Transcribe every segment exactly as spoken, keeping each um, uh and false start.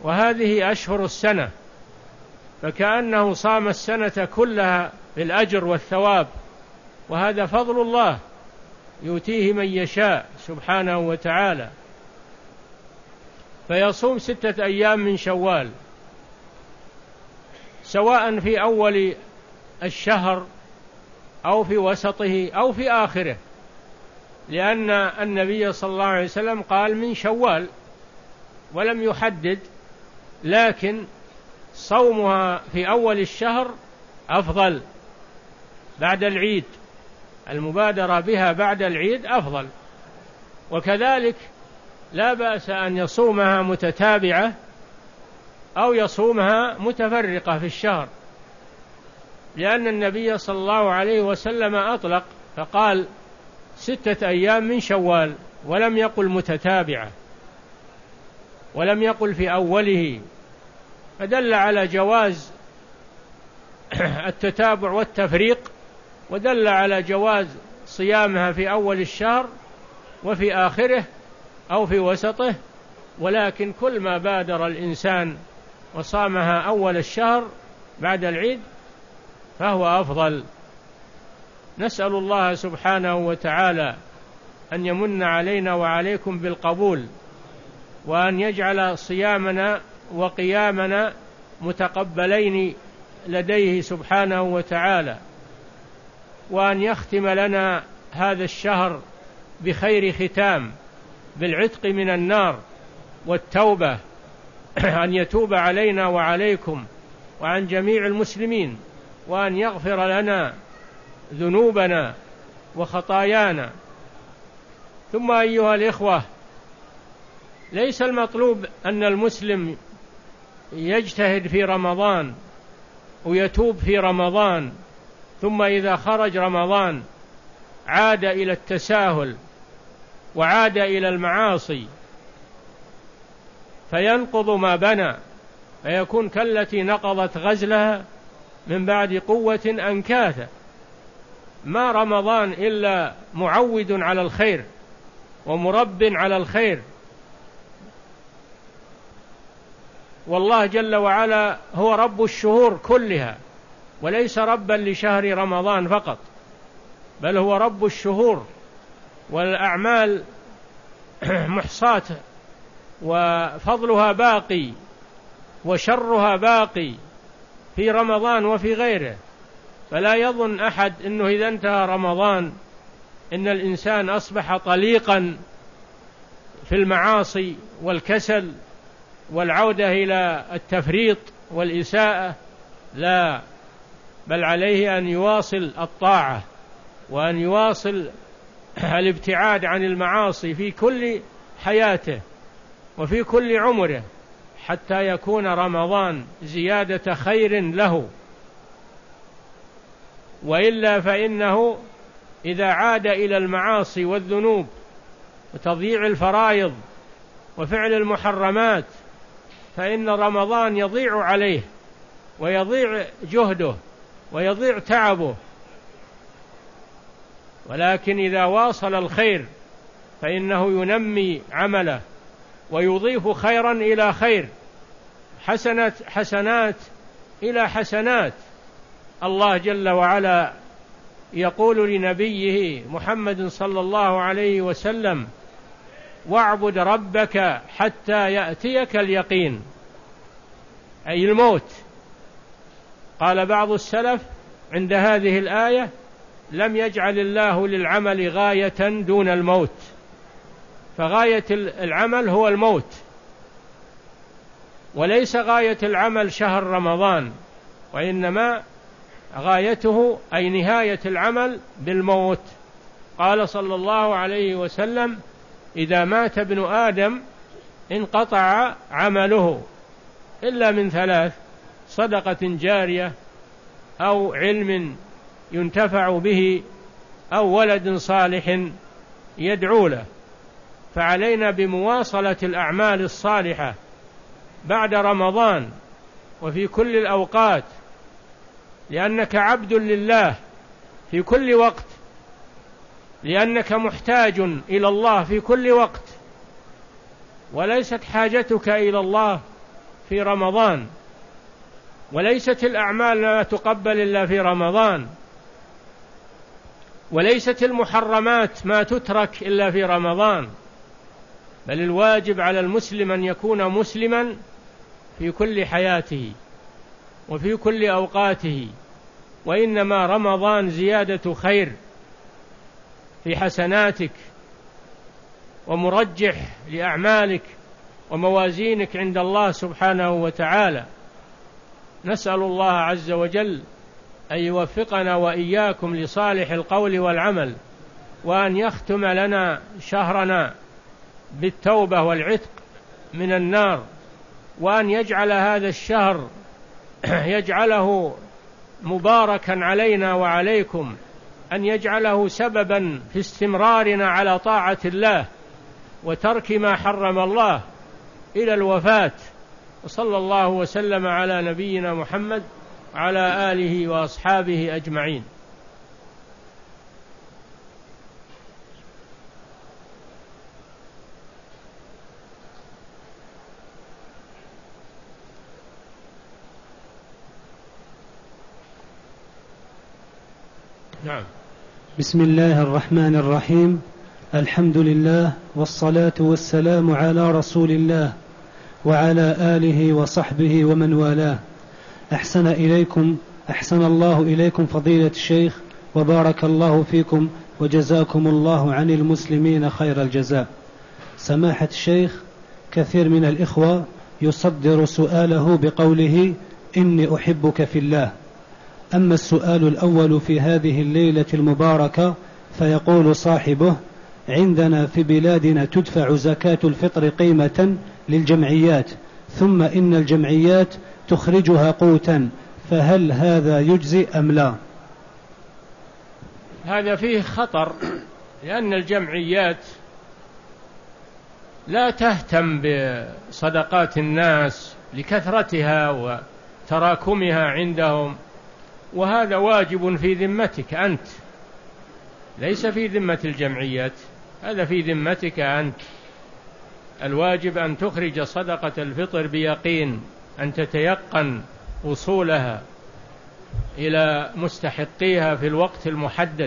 وهذه أشهر السنة، فكأنه صام السنة كلها بالأجر والثواب، وهذا فضل الله يؤتيه من يشاء سبحانه وتعالى. فيصوم ستة أيام من شوال، سواء في أول الشهر أو في وسطه أو في آخره، لأن النبي صلى الله عليه وسلم قال من شوال ولم يحدد، لكن صومها في أول الشهر أفضل بعد العيد، المبادرة بها بعد العيد أفضل. وكذلك لا بأس أن يصومها متتابعة أو يصومها متفرقة في الشهر، لأن النبي صلى الله عليه وسلم أطلق فقال ستة أيام من شوال، ولم يقل متتابعة، ولم يقل في أوله، فدل على جواز التتابع والتفريق، ودل على جواز صيامها في أول الشهر وفي آخره أو في وسطه، ولكن كل ما بادر الإنسان وصامها أول الشهر بعد العيد فهو أفضل. نسأل الله سبحانه وتعالى أن يمن علينا وعليكم بالقبول، وأن يجعل صيامنا وقيامنا متقبلين لديه سبحانه وتعالى، وأن يختم لنا هذا الشهر بخير ختام، بالعتق من النار والتوبة، أن يتوب علينا وعليكم وعن جميع المسلمين، وأن يغفر لنا ذنوبنا وخطايانا. ثم أيها الإخوة، ليس المطلوب أن المسلم يجتهد في رمضان ويتوب في رمضان ثم إذا خرج رمضان عاد إلى التساهل وعاد إلى المعاصي فينقض ما بنى، فيكون كالتي نقضت غزلها من بعد قوة أنكاثا. ما رمضان إلا معود على الخير ومرب على الخير، والله جل وعلا هو رب الشهور كلها، وليس ربا لشهر رمضان فقط، بل هو رب الشهور، والأعمال محصاة وفضلها باقي وشرها باقي في رمضان وفي غيره. فلا يظن أحد أنه إذا انتهى رمضان إن الإنسان أصبح طليقا في المعاصي والكسل والعودة إلى التفريط والإساءة، لا، بل عليه أن يواصل الطاعة وأن يواصل الابتعاد عن المعاصي في كل حياته وفي كل عمره، حتى يكون رمضان زيادة خير له. وإلا فإنه إذا عاد إلى المعاصي والذنوب وتضييع الفرائض وفعل المحرمات فإن رمضان يضيع عليه ويضيع جهده ويضيع تعبه. ولكن إذا واصل الخير فإنه ينمي عمله ويضيف خيرا إلى خير، حسنات حسنات إلى حسنات. الله جل وعلا يقول لنبيه محمد صلى الله عليه وسلم: واعبد ربك حتى يأتيك اليقين، أي الموت. قال بعض السلف عند هذه الآية: لم يجعل الله للعمل غاية دون الموت، فغاية العمل هو الموت، وليس غاية العمل شهر رمضان، وإنما غايته أي نهاية العمل بالموت. قال صلى الله عليه وسلم: إذا مات ابن آدم انقطع عمله إلا من ثلاث: صدقة جارية، أو علم ينتفع به، أو ولد صالح يدعو له. فعلينا بمواصلة الأعمال الصالحة بعد رمضان وفي كل الأوقات، لأنك عبد لله في كل وقت، لأنك محتاج إلى الله في كل وقت، وليست حاجتك إلى الله في رمضان، وليست الأعمال لا تقبل إلا في رمضان، وليست المحرمات ما تترك إلا في رمضان، بل الواجب على المسلم أن يكون مسلما في كل حياته وفي كل أوقاته، وإنما رمضان زيادة خير في حسناتك ومرجح لأعمالك وموازينك عند الله سبحانه وتعالى. نسأل الله عز وجل أن يوفقنا وإياكم لصالح القول والعمل، وأن يختم لنا شهرنا بالتوبة والعتق من النار، وأن يجعل هذا الشهر يجعله مباركا علينا وعليكم، أن يجعله سببا في استمرارنا على طاعة الله وترك ما حرم الله إلى الوفاة. وصلى الله وسلم على نبينا محمد وعلى آله وأصحابه أجمعين. نعم. بسم الله الرحمن الرحيم. الحمد لله والصلاة والسلام على رسول الله وعلى آله وصحبه ومن والاه. أحسن إليكم أحسن الله إليكم فضيلة الشيخ، وبارك الله فيكم وجزاكم الله عن المسلمين خير الجزاء. سماحة الشيخ، كثير من الإخوة يصدر سؤاله بقوله إني أحبك في الله. أما السؤال الأول في هذه الليلة المباركة فيقول صاحبه: عندنا في بلادنا تدفع زكاة الفطر قيمة للجمعيات، ثم إن الجمعيات تخرجها قوتا، فهل هذا يجزي أم لا؟ هذا فيه خطر، لأن الجمعيات لا تهتم بصدقات الناس لكثرتها وتراكمها عندهم، وهذا واجب في ذمتك أنت، ليس في ذمة الجمعيات، هذا في ذمتك أنت. الواجب أن تخرج صدقة الفطر بيقين، أن تتيقن وصولها إلى مستحقيها في الوقت المحدد،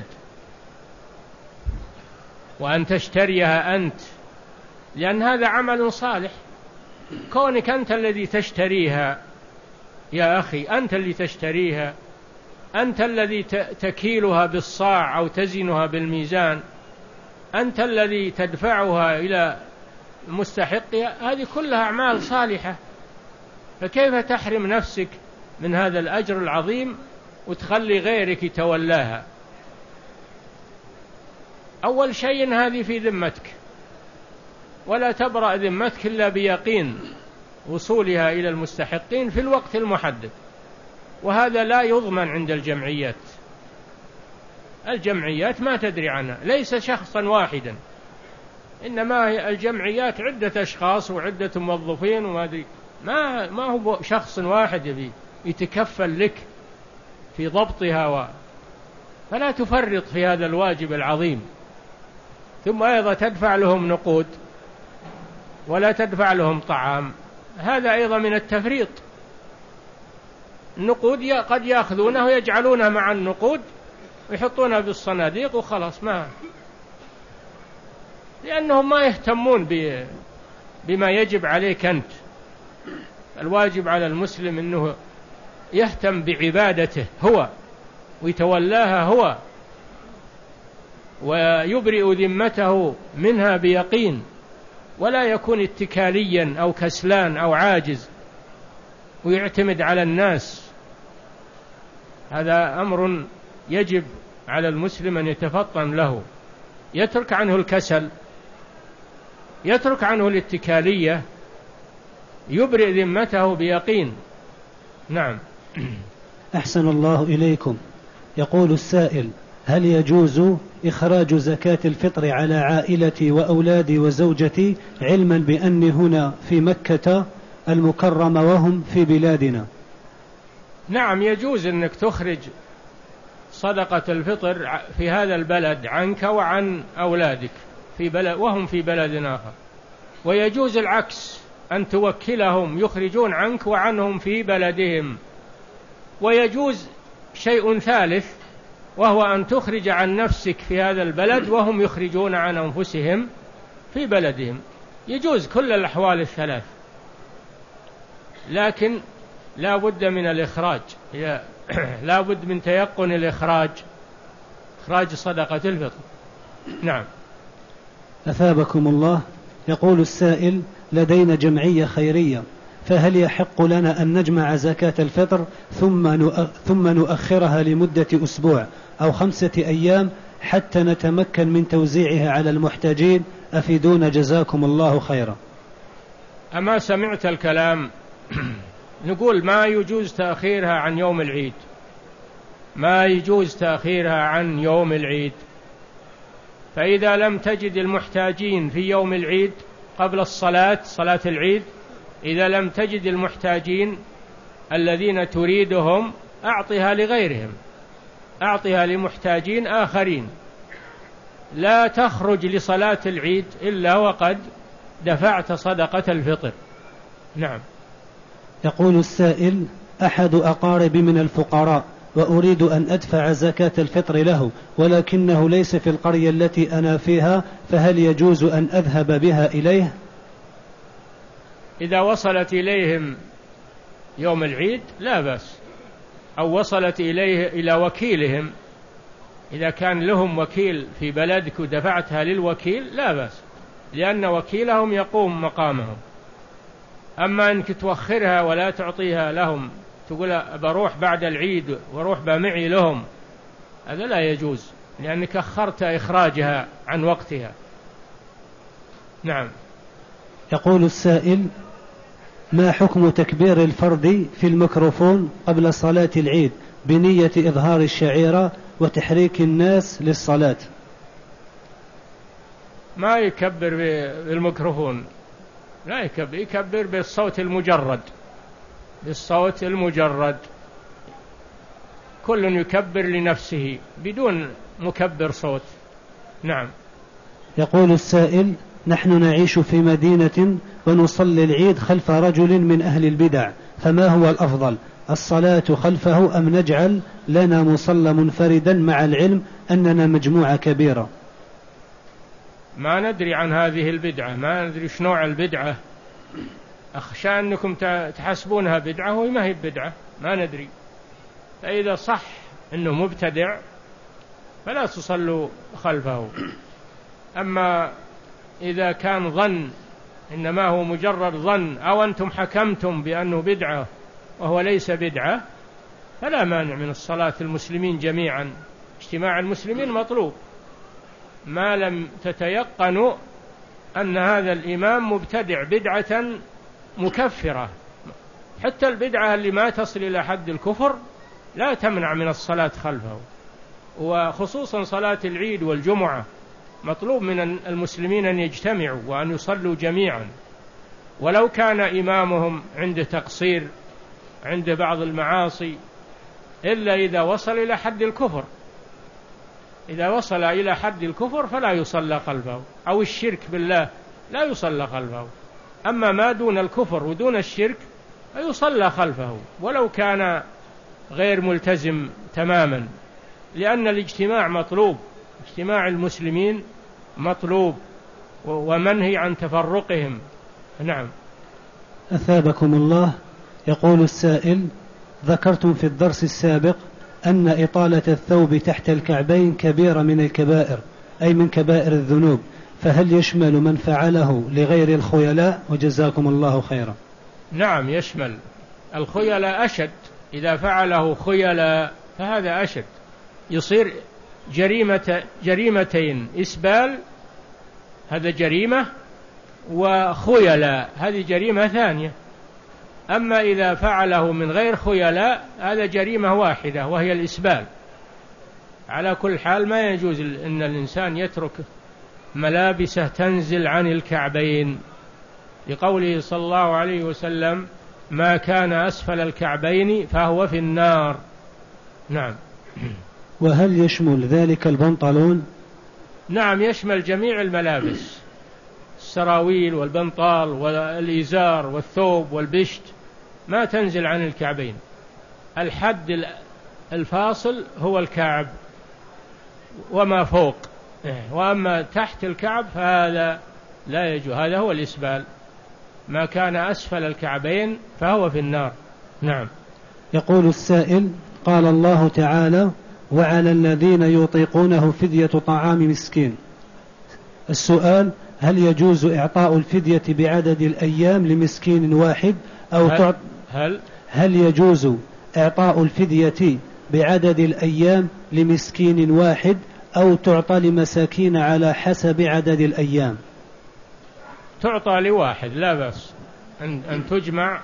وأن تشتريها أنت، لأن هذا عمل صالح. كونك أنت الذي تشتريها يا أخي، أنت اللي تشتريها، أنت الذي تكيلها بالصاع أو تزنها بالميزان، أنت الذي تدفعها إلى مستحقها، هذه كلها أعمال صالحة، فكيف تحرم نفسك من هذا الأجر العظيم وتخلي غيرك يتولاها؟ أول شيء هذه في ذمتك، ولا تبرأ ذمتك إلا بيقين وصولها إلى المستحقين في الوقت المحدد، وهذا لا يضمن عند الجمعيات. الجمعيات ما تدري عنها، ليس شخصا واحدا، إنما الجمعيات عدة أشخاص وعدة موظفين، وما أدري، ما ما هو شخص واحد يبي يتكفل لك في ضبطها و... فلا تفرط في هذا الواجب العظيم. ثم أيضا تدفع لهم نقود ولا تدفع لهم طعام، هذا أيضا من التفريط. النقود قد يأخذونه ويجعلونه مع النقود ويحطونها بالصناديق وخلاص، ما لأنهم ما يهتمون بما يجب عليك أنت. الواجب على المسلم أنه يهتم بعبادته هو ويتولاها هو، ويبرئ ذمته منها بيقين، ولا يكون اتكاليا أو كسلان أو عاجز ويعتمد على الناس. هذا أمر يجب على المسلم أن يتفطن له، يترك عنه الكسل، يترك عنه الاتكالية، يبرئ ذمته بيقين. نعم. أحسن الله إليكم. يقول السائل: هل يجوز إخراج زكاة الفطر على عائلتي وأولادي وزوجتي، علما بأني هنا في مكة المكرمة وهم في بلادنا؟ نعم، يجوز أنك تخرج صدقة الفطر في هذا البلد عنك وعن أولادك في بلد وهم في بلد آخر، ويجوز العكس، أن توكلهم يخرجون عنك وعنهم في بلدهم. ويجوز شيء ثالث، وهو أن تخرج عن نفسك في هذا البلد وهم يخرجون عن أنفسهم في بلدهم. يجوز كل الأحوال الثلاث، لكن لا بد من الإخراج، لا بد من تيقن الإخراج، إخراج صدقة الفطر. نعم. أثابكم الله. يقول السائل: لدينا جمعية خيرية، فهل يحق لنا أن نجمع زكاة الفطر ثم ثم نؤخرها لمدة أسبوع أو خمسة أيام حتى نتمكن من توزيعها على المحتاجين؟ أفيدونا جزاكم الله خيرا. أما سمعت الكلام؟ نقول ما يجوز تأخيرها عن يوم العيد، ما يجوز تأخيرها عن يوم العيد. فإذا لم تجد المحتاجين في يوم العيد قبل الصلاة، صلاة العيد، إذا لم تجد المحتاجين الذين تريدهم أعطها لغيرهم، أعطها لمحتاجين آخرين. لا تخرج لصلاة العيد إلا وقد دفعت صدقة الفطر. نعم. يقول السائل: أحد أقاربي من الفقراء وأريد أن أدفع زكاة الفطر له، ولكنه ليس في القرية التي أنا فيها، فهل يجوز أن أذهب بها إليه؟ إذا وصلت إليهم يوم العيد لا بأس، أو وصلت إليه إلى وكيلهم، إذا كان لهم وكيل في بلدك ودفعتها للوكيل لا بأس، لأن وكيلهم يقوم مقامهم. أما أنك توخرها ولا تعطيها لهم، تقول بروح بعد العيد وروح بمعي لهم، هذا لا يجوز، لأنك أخرت إخراجها عن وقتها. نعم. يقول السائل: ما حكم تكبير الفرد في الميكروفون قبل صلاة العيد بنية إظهار الشعيرة وتحريك الناس للصلاة؟ ما يكبر بالميكروفون، لا يكبر، يكبر بالصوت المجرد، بالصوت المجرد. كل يكبر لنفسه بدون مكبر صوت. نعم. يقول السائل: نحن نعيش في مدينة ونصلي العيد خلف رجل من أهل البدع، فما هو الأفضل، الصلاة خلفه أم نجعل لنا مصلى منفردا، مع العلم أننا مجموعة كبيرة؟ ما ندري عن هذه البدعة، ما ندري ايش نوع البدعة، أخشى أنكم تحسبونها بدعة وهي ما هي بدعة، ما ندري. فإذا صح أنه مبتدع فلا تصلوا خلفه. أما إذا كان ظن، إنما هو مجرد ظن، أو أنتم حكمتم بأنه بدعة وهو ليس بدعة، فلا مانع من الصلاة المسلمين جميعا. اجتماع المسلمين مطلوب ما لم تتيقنوا أن هذا الإمام مبتدع بدعة مكفرة. حتى البدعة اللي ما تصل إلى حد الكفر لا تمنع من الصلاة خلفه. وخصوصا صلاة العيد والجمعة مطلوب من المسلمين أن يجتمعوا وأن يصلوا جميعا، ولو كان إمامهم عنده تقصير، عنده بعض المعاصي، إلا إذا وصل إلى حد الكفر. إذا وصل إلى حد الكفر فلا يصلى خلفه، أو الشرك بالله لا يصلى خلفه. أما ما دون الكفر ودون الشرك فيصلى خلفه ولو كان غير ملتزم تماما، لأن الاجتماع مطلوب، اجتماع المسلمين مطلوب ومنهي عن تفرقهم. نعم. أثابكم الله. يقول السائل: ذكرتم في الدرس السابق أن إطالة الثوب تحت الكعبين كبيرة من الكبائر، أي من كبائر الذنوب، فهل يشمل من فعله لغير الخيلاء؟ وجزاكم الله خيرا. نعم يشمل. الخيلاء أشد، إذا فعله خيلاء فهذا أشد، يصير جريمة جريمتين، إسبال هذا جريمة، وخيلاء هذه جريمة ثانية. أما إذا فعله من غير خيلاء هذا جريمة واحدة وهي الإسبال. على كل حال ما يجوز أن الإنسان يترك ملابسه تنزل عن الكعبين، لقوله صلى الله عليه وسلم: ما كان أسفل الكعبين فهو في النار. نعم. وهل يشمل ذلك البنطلون؟ نعم يشمل جميع الملابس، السراويل والبنطال والإزار والثوب والبشت ما تنزل عن الكعبين. الحد الفاصل هو الكعب وما فوق، وأما تحت الكعب فهذا لا يجوز، هذا هو الإسبال. ما كان أسفل الكعبين فهو في النار. نعم. يقول السائل: قال الله تعالى: وعلى الذين يطيقونه فدية طعام مسكين. السؤال: هل يجوز إعطاء الفدية بعدد الأيام لمسكين واحد أو هل, تعط... هل, هل يجوز إعطاء الفدية بعدد الأيام لمسكين واحد أو تعطى لمساكين على حسب عدد الأيام؟ تعطى لواحد لا بأس أن, أن تجمع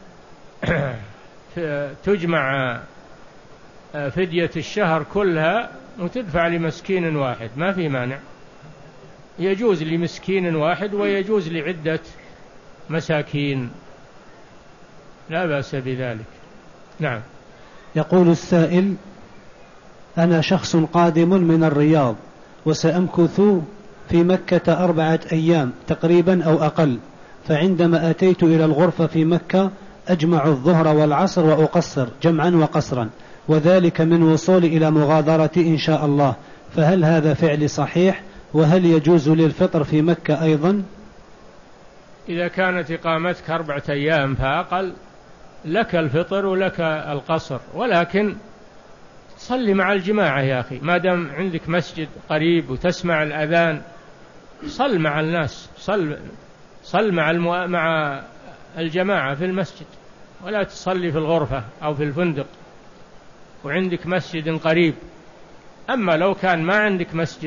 تجمع فدية الشهر كلها وتدفع لمسكين واحد، ما في مانع. يجوز لمسكين واحد ويجوز لعدة مساكين، لا بأس بذلك. نعم. يقول السائل: أنا شخص قادم من الرياض وسأمكث في مكة أربعة أيام تقريبا أو أقل، فعندما أتيت إلى الغرفة في مكة أجمع الظهر والعصر وأقصر جمعا وقصرا، وذلك من وصول إلى مغادرتي إن شاء الله، فهل هذا فعل صحيح؟ وهل يجوز للفطر في مكة أيضا؟ إذا كانت إقامتك أربعة أيام فأقل لك الفطر ولك القصر، ولكن صلي مع الجماعة يا أخي، ما دام عندك مسجد قريب وتسمع الأذان صل مع الناس، صل, صل مع, المو... مع الجماعة في المسجد، ولا تصلي في الغرفة أو في الفندق وعندك مسجد قريب. أما لو كان ما عندك مسجد،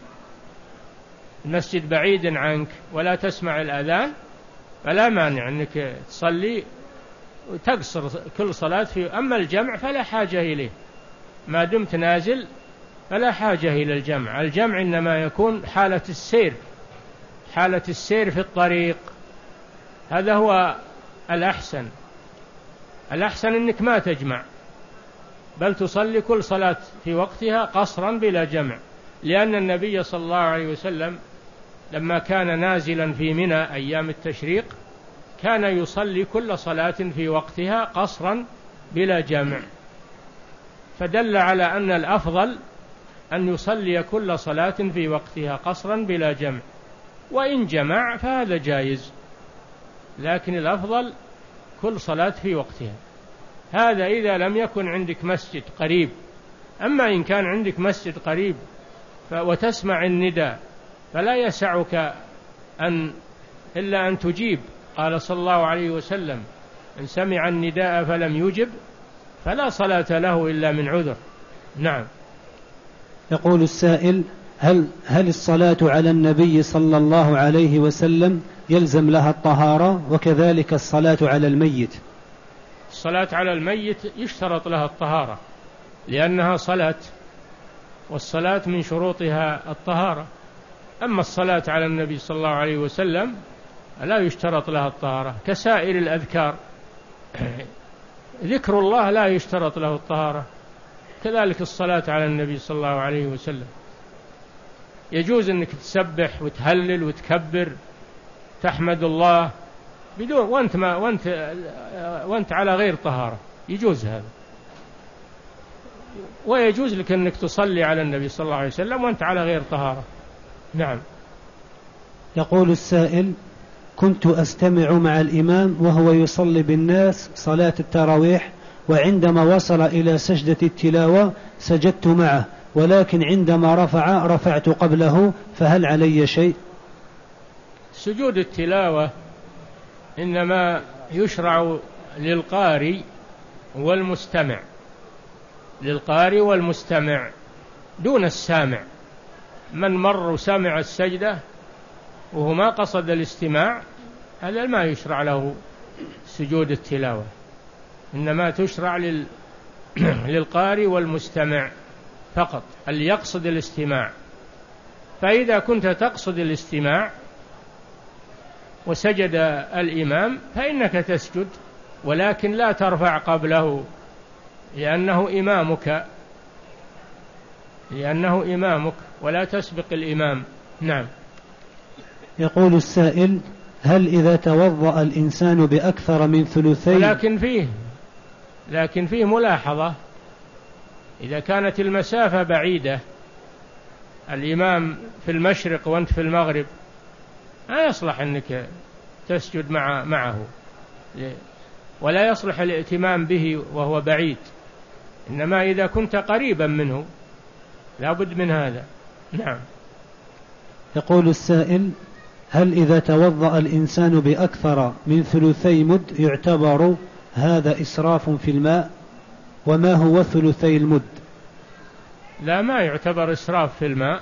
المسجد بعيد عنك ولا تسمع الأذان، فلا مانع أنك تصلي وتقصر كل صلاة فيه. أما الجمع فلا حاجة إليه، ما دمت نازل فلا حاجة إلى الجمع. الجمع إنما يكون حالة السير، حالة السير في الطريق، هذا هو الأحسن. الأحسن أنك ما تجمع، بل تصلي كل صلاة في وقتها قصرا بلا جمع، لأن النبي صلى الله عليه وسلم لما كان نازلا في منى أيام التشريق كان يصلي كل صلاة في وقتها قصرا بلا جمع، فدل على أن الأفضل أن يصلي كل صلاة في وقتها قصرا بلا جمع، وإن جمع فهذا جائز، لكن الأفضل كل صلاة في وقتها. هذا إذا لم يكن عندك مسجد قريب. أما إن كان عندك مسجد قريب وتسمع النداء فلا يسعك أن إلا أن تجيب. قال صلى الله عليه وسلم: إن سمع النداء فلم يجب فلا صلاة له إلا من عذر. نعم. يقول السائل: هل, هل الصلاة على النبي صلى الله عليه وسلم يلزم لها الطهارة، وكذلك الصلاة على الميت؟ الصلاة على الميت يشترط لها الطهارة لأنها صلاة، والصلاة من شروطها الطهارة. أما الصلاة على النبي صلى الله عليه وسلم لا يشترط لها الطهارة، كسائر الأذكار. ذكر الله لا يشترط له الطهارة، كذلك الصلاة على النبي صلى الله عليه وسلم. يجوز أنك تسبح وتهلل وتكبر تحمد الله بدون وانت ما وانت وانت على غير طهارة، يجوز هذا. ويجوز لك أنك تصلي على النبي صلى الله عليه وسلم وانت على غير طهارة. نعم. يقول السائل: كنت أستمع مع الإمام وهو يصلي بالناس صلاة التراويح، وعندما وصل إلى سجدة التلاوة سجدت معه، ولكن عندما رفع رفعت قبله، فهل علي شيء؟ سجود التلاوة إنما يشرع للقارئ والمستمع، للقارئ والمستمع دون السامع. من مر وسمع السجدة وهو ما قصد الاستماع هذا ما يشرع له سجود التلاوة، إنما تشرع لل... للقارئ والمستمع فقط اللي يقصد الاستماع. فإذا كنت تقصد الاستماع وسجد الإمام فإنك تسجد، ولكن لا ترفع قبله لأنه إمامك، لأنه إمامك ولا تسبق الإمام. نعم. يقول السائل: هل إذا توضأ الإنسان بأكثر من ثلثي؟ لكن فيه لكن فيه ملاحظة: إذا كانت المسافة بعيدة، الإمام في المشرق وأنت في المغرب، لا يصلح أنك تسجد مع معه، ولا يصلح الائتمام به وهو بعيد، إنما إذا كنت قريبا منه لا بد من هذا. نعم. يقول السائل: هل إذا توضأ الإنسان بأكثر من ثلثي مد يعتبر هذا إسراف في الماء؟ وما هو ثلثي المد؟ لا، ما يعتبر إسراف في الماء،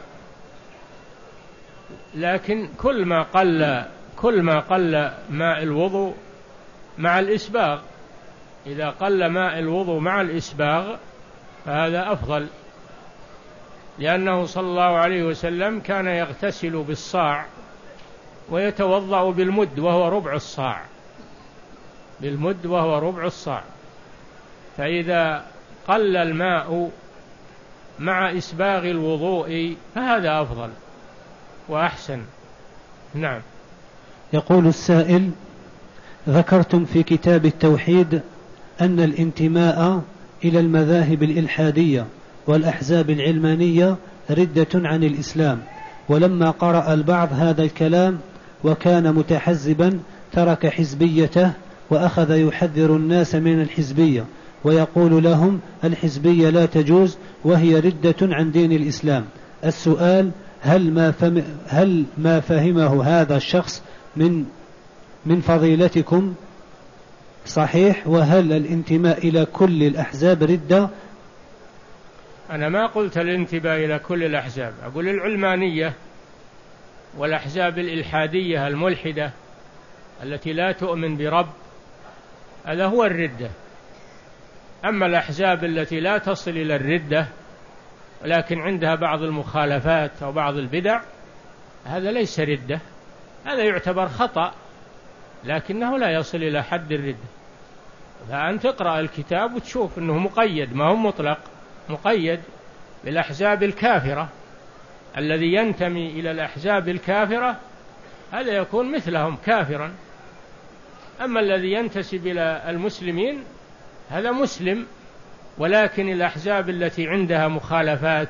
لكن كل ما قل كل ما قل ماء الوضوء مع الإسباغ، إذا قل ماء الوضوء مع الإسباغ فهذا أفضل، لأنه صلى الله عليه وسلم كان يغتسل بالصاع ويتوضأ بالمد وهو ربع الصاع، بالمد وهو ربع الصاع، فإذا قل الماء مع إسباغ الوضوء فهذا أفضل وأحسن. نعم. يقول السائل: ذكرتم في كتاب التوحيد أن الانتماء إلى المذاهب الإلحادية والأحزاب العلمانية ردة عن الإسلام، ولما قرأ البعض هذا الكلام وكان متحزبا ترك حزبيته وأخذ يحذر الناس من الحزبية ويقول لهم الحزبية لا تجوز وهي ردة عن دين الإسلام. السؤال: هل ما, فهم هل ما فهمه هذا الشخص من من فضيلتكم صحيح؟ وهل الانتماء إلى كل الأحزاب ردة؟ أنا ما قلت الانتماء إلى كل الأحزاب، أقول العلمانية والأحزاب الإلحادية الملحدة التي لا تؤمن برب، هذا هو الردة. أما الأحزاب التي لا تصل إلى الردة ولكن عندها بعض المخالفات أو بعض البدع، هذا ليس ردة، هذا يعتبر خطأ لكنه لا يصل إلى حد الردة. فأنت تقرأ الكتاب وتشوف أنه مقيد، ما هو مطلق، مقيد بالأحزاب الكافرة. الذي ينتمي إلى الأحزاب الكافرة هذا يكون مثلهم كافرا، أما الذي ينتسب إلى المسلمين هذا مسلم، ولكن الأحزاب التي عندها مخالفات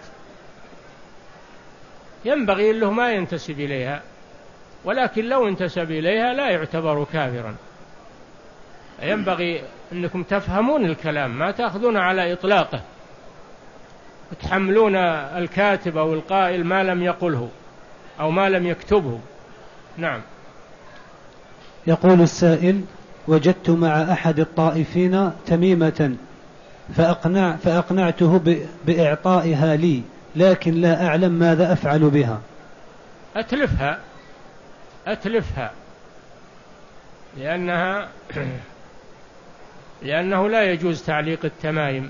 ينبغي له ما ينتسب إليها، ولكن لو انتسب إليها لا يعتبر كافرا. ينبغي أنكم تفهمون الكلام، ما تأخذون على إطلاقه وتحملون الكاتب أو القائل ما لم يقله أو ما لم يكتبه. نعم. يقول السائل: وجدت مع أحد الطائفين تميمة فأقنع فأقنعته بإعطائها لي، لكن لا أعلم ماذا أفعل بها. أتلفها أتلفها لأنها لأنه لا يجوز تعليق التمايم،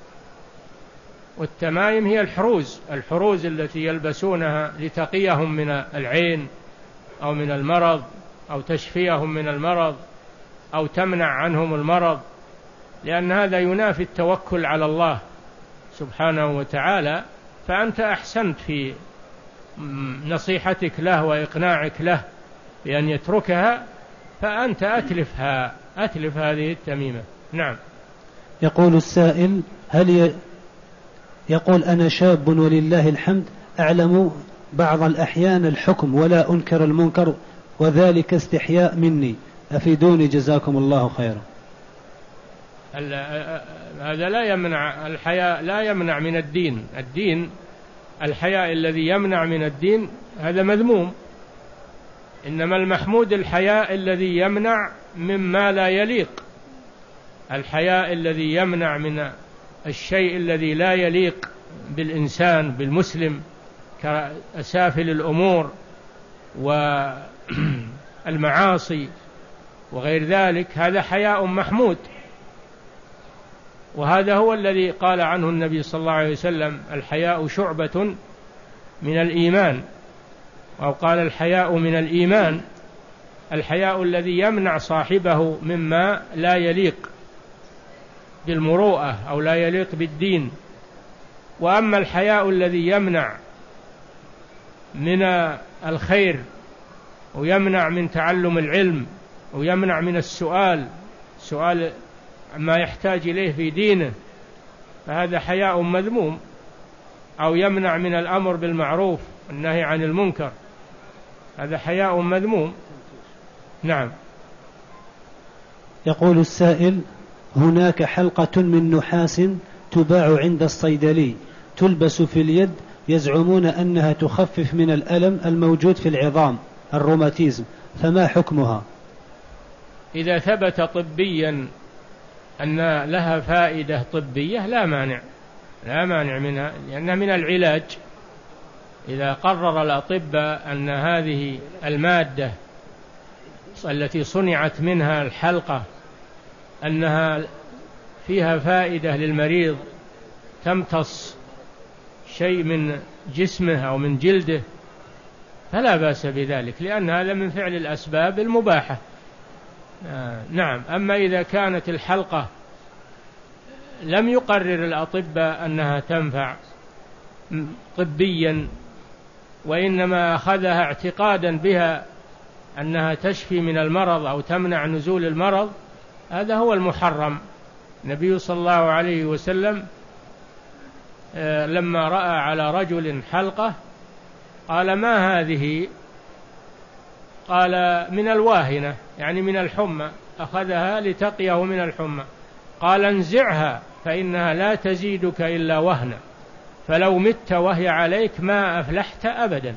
والتمايم هي الحروز الحروز التي يلبسونها لتقيهم من العين أو من المرض أو تشفيهم من المرض أو تمنع عنهم المرض، لأن هذا ينافي التوكل على الله سبحانه وتعالى. فأنت أحسنت في نصيحتك له وإقناعك له بأن يتركها، فأنت أتلفها أتلف هذه التميمة. نعم. يقول السائل: هل ي... يقول: أنا شاب ولله الحمد أعلم بعض الأحيان الحكم ولا أنكر المنكر، وذلك استحياء مني، أفيدوني جزاكم الله خيرا. هذا لا يمنع الحياء، لا يمنع من الدين. الدين الحياء الذي يمنع من الدين هذا مذموم، إنما المحمود الحياء الذي يمنع مما لا يليق، الحياء الذي يمنع من الشيء الذي لا يليق بالإنسان بالمسلم كأسافل الأمور والمعاصي وغير ذلك، هذا حياء محمود، وهذا هو الذي قال عنه النبي صلى الله عليه وسلم: الحياء شعبة من الإيمان، أو قال الحياء من الإيمان، الحياء الذي يمنع صاحبه مما لا يليق بالمروءة أو لا يليق بالدين. وأما الحياء الذي يمنع من الخير ويمنع من تعلم العلم، ويمنع من السؤال سؤال ما يحتاج إليه في دينه، فهذا حياء مذموم. أو يمنع من الأمر بالمعروف والنهي عن المنكر، هذا حياء مذموم. نعم. يقول السائل: هناك حلقة من نحاس تباع عند الصيدلي تلبس في اليد، يزعمون أنها تخفف من الألم الموجود في العظام الروماتيزم، فما حكمها؟ إذا ثبت طبيا أن لها فائدة طبية لا مانع، لا مانع منها، لأنها من العلاج. إذا قرر الأطباء أن هذه المادة التي صنعت منها الحلقة أنها فيها فائدة للمريض، تمتص شيء من جسمه أو من جلده، فلا بأس بذلك، لأن هذا من فعل الأسباب المباحة. آه نعم. أما إذا كانت الحلقة لم يقرر الأطباء أنها تنفع طبيا، وإنما أخذها اعتقادا بها أنها تشفي من المرض أو تمنع نزول المرض، هذا هو المحرم. النبي صلى الله عليه وسلم آه لما رأى على رجل حلقة قال: ما هذه؟ قال: من الواهنة، يعني من الحمى، أخذها لتقيه من الحمى. قال: انزعها فإنها لا تزيدك إلا وهنا، فلو مت وهي عليك ما أفلحت أبدا.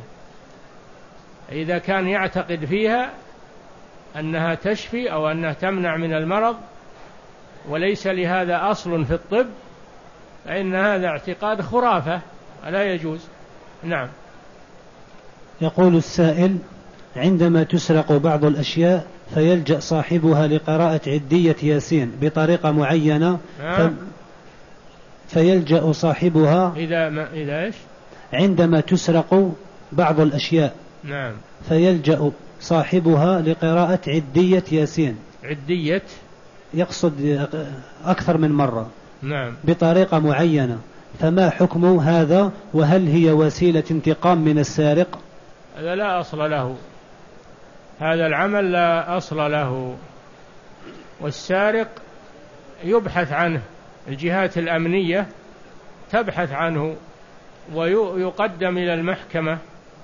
إذا كان يعتقد فيها أنها تشفي أو أنها تمنع من المرض وليس لهذا أصل في الطب، فإن هذا اعتقاد خرافة لا يجوز. نعم. يقول السائل: عندما تسرق بعض الأشياء فيلجأ صاحبها لقراءة عدية ياسين بطريقة معينة، ف... فيلجأ صاحبها إذا ما إذا إيش؟ عندما تسرق بعض الأشياء. نعم. فيلجأ صاحبها لقراءة عدية ياسين. عدية يقصد أكثر من مرة. نعم. بطريقة معينة، فما حكم هذا؟ وهل هي وسيلة انتقام من السارق؟ هذا لا أصل له، هذا العمل لا أصل له، والسارق يبحث عنه، الجهات الأمنية تبحث عنه ويقدم إلى المحكمة،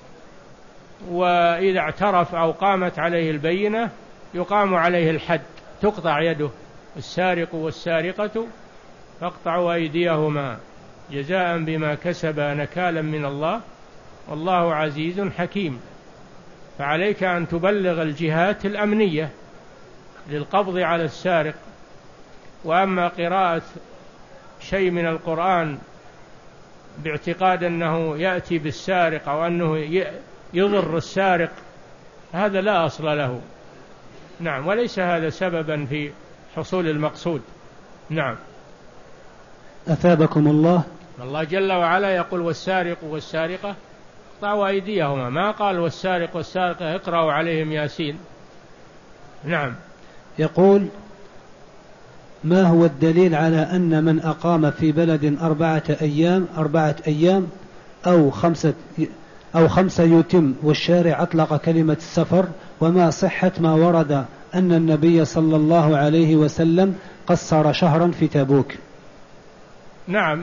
وإذا اعترف أو قامت عليه البينة يقام عليه الحد، تقطع يده. السارق والسارقة فاقطعوا أيديهما جزاء بما كسبا نكالا من الله والله عزيز حكيم. فعليك أن تبلغ الجهات الأمنية للقبض على السارق. وأما قراءة شيء من القرآن باعتقاد أنه يأتي بالسارق أو أنه يضر السارق، هذا لا أصل له. نعم. وليس هذا سببا في حصول المقصود. نعم. أثابكم الله. الله جل وعلا يقول: والسارق والسارقة اقطعوا أيديهما، ما قال والسارق والسارقة اقرأوا عليهم ياسين. نعم. يقول: ما هو الدليل على أن من أقام في بلد أربعة أيام أربعة أيام أو خمسة أو خمسة يتم والشارع أطلق كلمة السفر؟ وما صحة ما ورد أن النبي صلى الله عليه وسلم قصر شهرا في تبوك؟ نعم.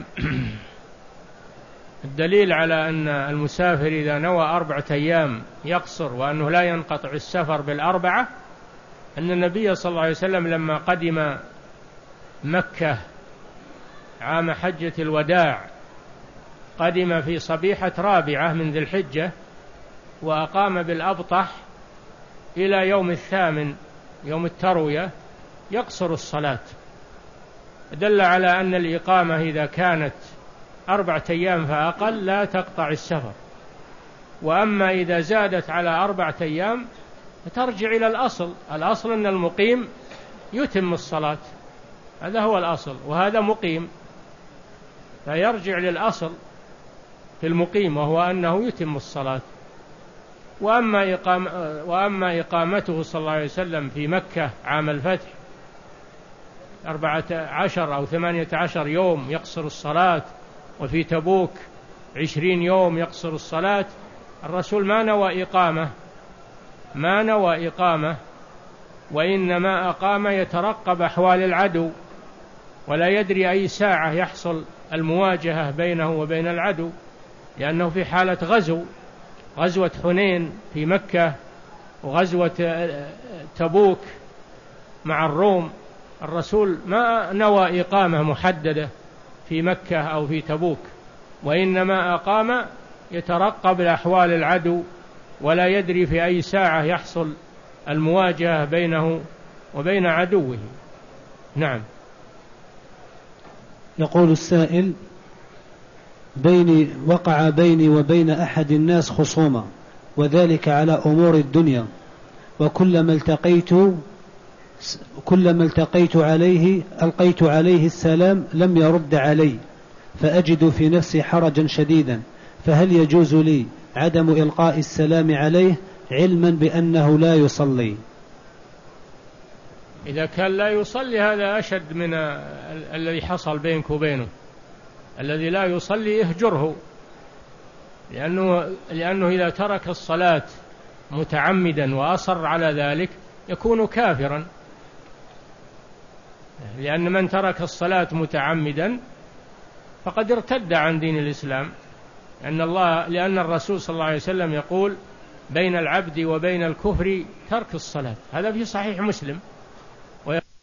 الدليل على أن المسافر إذا نوى أربعة أيام يقصر وأنه لا ينقطع السفر بالأربعة أن النبي صلى الله عليه وسلم لما قدم مكة عام حجة الوداع قدم في صبيحة رابعة من ذي الحجة، وأقام بالأبطح إلى يوم الثامن يوم التروية يقصر الصلاة، دل على أن الإقامة إذا كانت أربعة أيام فأقل لا تقطع السفر. وأما إذا زادت على أربعة أيام فترجع إلى الأصل، الأصل أن المقيم يتم الصلاة، هذا هو الأصل، وهذا مقيم، فيرجع للأصل في المقيم وهو أنه يتم الصلاة. وأما, إقام وأما إقامته صلى الله عليه وسلم في مكة عام الفتح أربعة عشر أو ثمانية عشر يوم يقصر الصلاة، وفي تبوك عشرين يوم يقصر الصلاة، الرسول ما نوى إقامة ما نوى إقامة، وإنما أقام يترقب أحوال العدو، ولا يدري أي ساعة يحصل المواجهة بينه وبين العدو، لأنه في حالة غزو، غزوة حنين في مكة وغزوة تبوك مع الروم. الرسول ما نوى إقامة محددة في مكة أو في تبوك، وإنما أقام يترقب أحوال العدو، ولا يدري في أي ساعة يحصل المواجهة بينه وبين عدوه. نعم. يقول السائل: بيني وقع بيني وبين أحد الناس خصومة، وذلك على أمور الدنيا، وكلما التقيت كلما التقيت عليه ألقيت عليه السلام لم يرد علي، فأجد في نفسي حرجا شديدا، فهل يجوز لي عدم إلقاء السلام عليه علما بأنه لا يصلي؟ إذا كان لا يصلي هذا أشد من الذي حصل بينك وبينه. الذي لا يصلي اهجره، لأنه, لأنه إذا ترك الصلاة متعمدا وأصر على ذلك يكون كافرا، لأن من ترك الصلاة متعمدا فقد ارتد عن دين الإسلام، لأن الله لأن الرسول صلى الله عليه وسلم يقول: بين العبد وبين الكفر ترك الصلاة. هذا في صحيح مسلم.